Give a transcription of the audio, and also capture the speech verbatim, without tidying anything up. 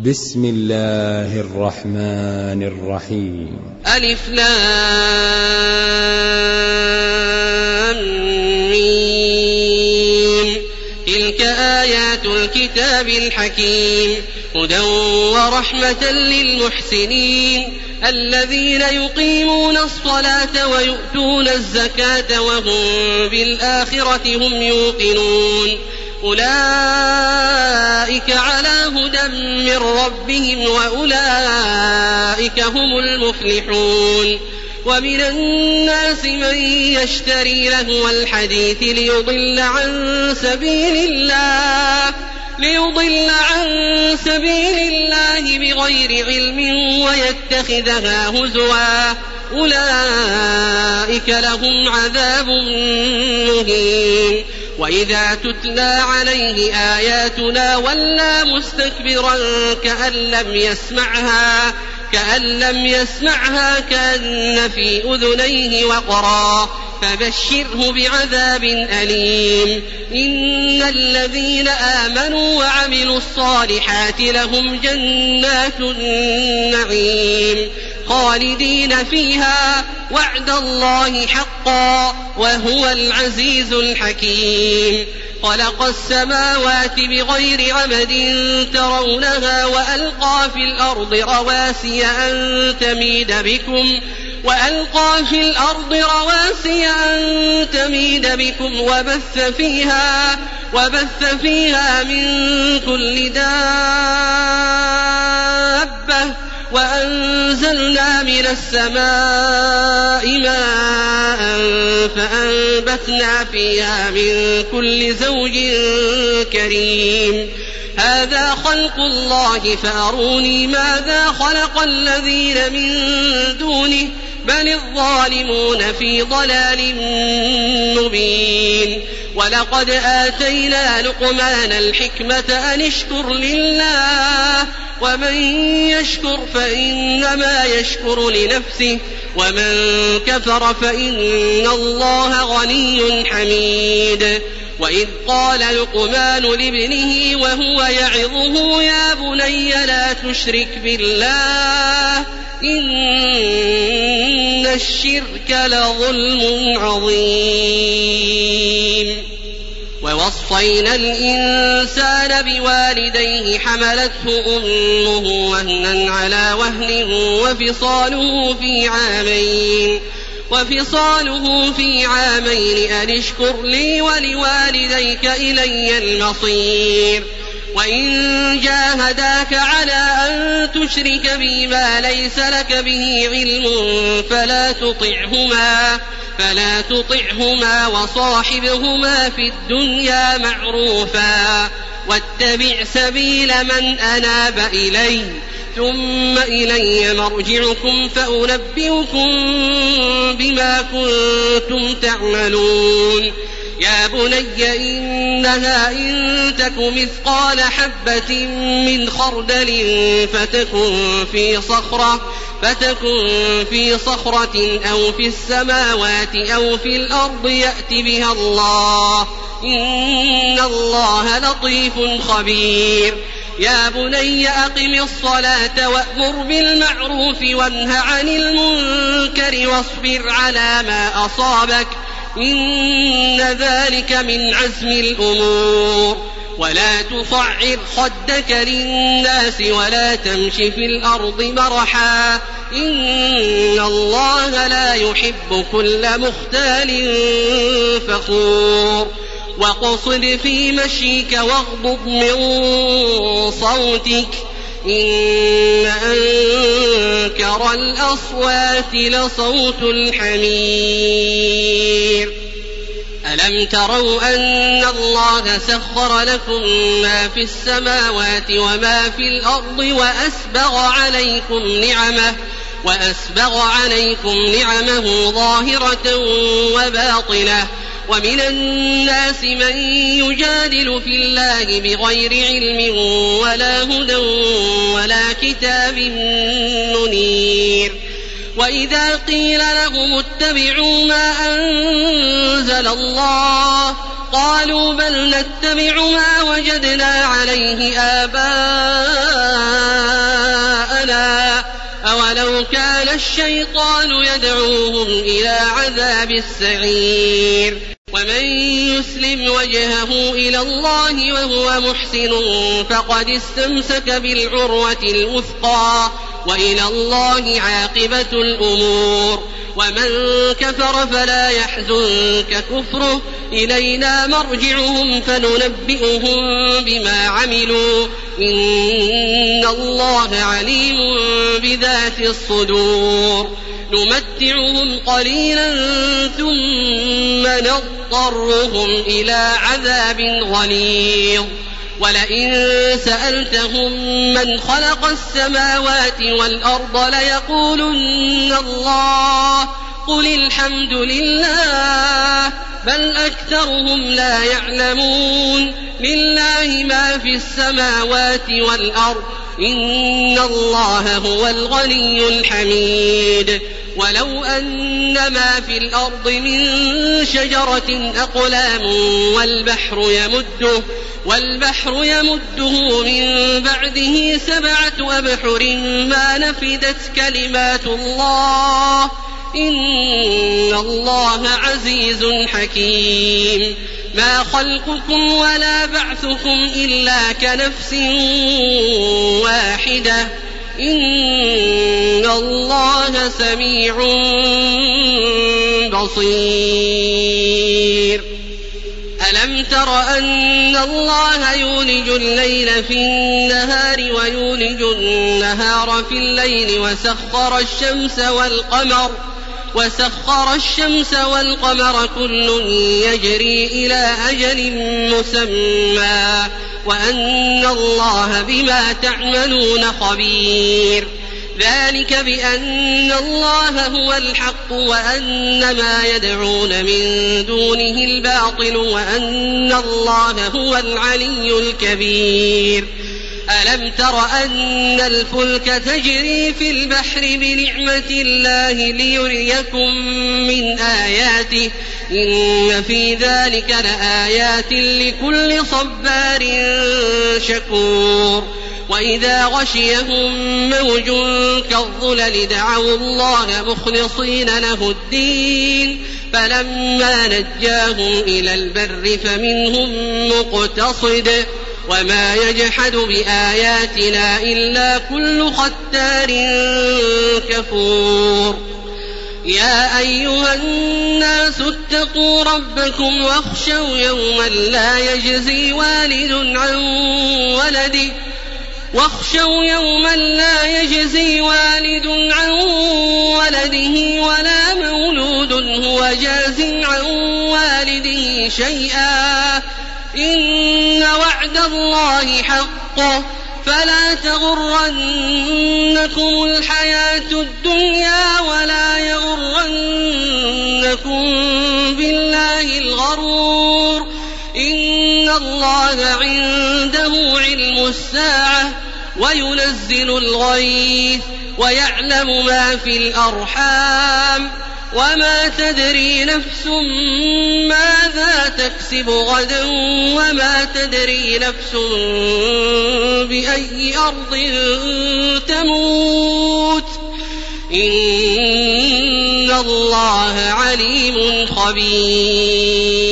بسم الله الرحمن الرحيم. ألف لام ميم. تلك آيات الكتاب الحكيم هدى ورحمة للمحسنين الذين يقيمون الصلاة ويؤتون الزكاة وهم بالآخرة هم يوقنون أولئك على هدى من ربهم وأولئك هم المفلحون. ومن الناس من يشتري لهو الحديث ليضل عن سبيل الله ليضل عن سبيل الله بغير علم ويتخذها هزوا أولئك لهم عذاب مهين. وإذا تتلى عليه آياتنا ولى مستكبرا كأن لم يسمعها كأن لم يسمعها كأن في أذنيه وقرا فبشره بعذاب أليم. إن الذين آمنوا وعملوا الصالحات لهم جنات النعيم خالدين فيها وعد الله حقا وهو العزيز الحكيم. خلق السماوات بغير عمد ترونها وألقى في الأرض رواسي أن تميد بكم وألقى في الأرض رواسي أن تميد بكم وبث فيها وبث فيها من كل دابة وأنزلنا من السماء ماء فأنبتنا فيها من كل زوج كريم. هذا خلق الله فأروني ماذا خلق الذين من دونه بل الظالمون في ضلال مبين. ولقد آتينا لقمان الحكمة أن اشكر لله ومن يشكر فإنما يشكر لنفسه ومن كفر فإن الله غني حميد. وإذ قال لقمان لابنه وهو يعظه يا بني لا تشرك بالله إن الشرك لظلم عظيم. ووصينا الإنسان بوالديه حملته أمه وهنا على وهن وفصاله في عامين وفصاله في عامين أن اشكر لي ولوالديك إلي المصير. وإن جاهداك على أن تشرك بي ما ليس لك به علم فلا تطعهما فلا تطعهما وصاحبهما في الدنيا معروفا واتبع سبيل من أناب إلي ثم إلي مرجعكم فأنبئكم بما كنتم تعملون. يا بني إنها إن تك مثقال حبة من خردل فتكن في صخرة فتكن في صخرة أو في السماوات أو في الأرض يأت بها الله إن الله لطيف خبير. يا بني أقم الصلاة وأمر بالمعروف وانه عن المنكر واصبر على ما أصابك إن ذلك من عزم الأمور. ولا تصعر خدك للناس ولا تمش في الأرض مرحا إن الله لا يحب كل مختال فخور. وقصد في مشيك واغضض من صوتك إن أنكر الأصوات لصوت الحمير. ألم تروا أن الله سخر لكم ما في السماوات وما في الأرض وأسبغ عليكم نعمه وأسبغ عليكم نعمه ظاهرة وباطنة. ومن الناس من يجادل في الله بغير علم ولا هدى ولا كتاب منير. وإذا قيل لهم اتبعوا ما أنزل الله قالوا بل نتبع ما وجدنا عليه آباءنا أولو كان الشيطان يدعوهم إلى عذاب السعير ومن يسلم وجهه إلى الله وهو محسن فقد استمسك بالعروة الوثقى وإلى الله عاقبة الأمور ومن كفر فلا يحزنك كفره إلينا مرجعهم فننبئهم بما عملوا إن الله عليم بذات الصدور نمتعهم قليلا ثم نضطرهم إلى عذاب غليظ ولئن سألتهم من خلق السماوات والأرض ليقولن الله قل الحمد لله بل أكثرهم لا يعلمون لله ما في السماوات والأرض إن الله هو الغني الحميد ولو أن ما في الأرض من شجرة أقلام والبحر يمده والبحر يمده من بعده سبعة أبحر ما نفدت كلمات الله إن الله عزيز حكيم ما خلقكم ولا بعثكم إلا كنفس واحدة إن الله سميع بصير ألم تر أن الله يولج الليل في النهار ويولج النهار في الليل وسخر الشمس والقمر وسخر الشمس والقمر كل يجري إلى أجل مسمى وأن الله بما تعملون خبير ذلك بأن الله هو الحق وأن ما يدعون من دونه الباطل وأن الله هو العلي الكبير ألم تر أن الفلك تجري في البحر بنعمة الله ليريكم من آياته إن في ذلك لآيات لكل صبار شكور وإذا غشيهم موج كالظلل دعوا الله مخلصين له الدين فلما نجاهم إلى البر فمنهم مقتصد وما يجحد بآياتنا إلا كل ختار كفور يا أيها الناس اتقوا ربكم واخشوا يوما لا يجزي والد عن ولده واخشوا يوما لا يجزي والد عن ولده ولا مولود هو جاز عن والده شيئا إن وعد الله حق فلا تغرنكم الحياة الدنيا ولا يغرنكم بالله الغرور إن الله عنده علم الساعة وينزل الغيث ويعلم ما في الأرحام وما تدري نفس ماذا تكسب غدا وما تدري نفس بأي أرض تموت إن الله عليم خبير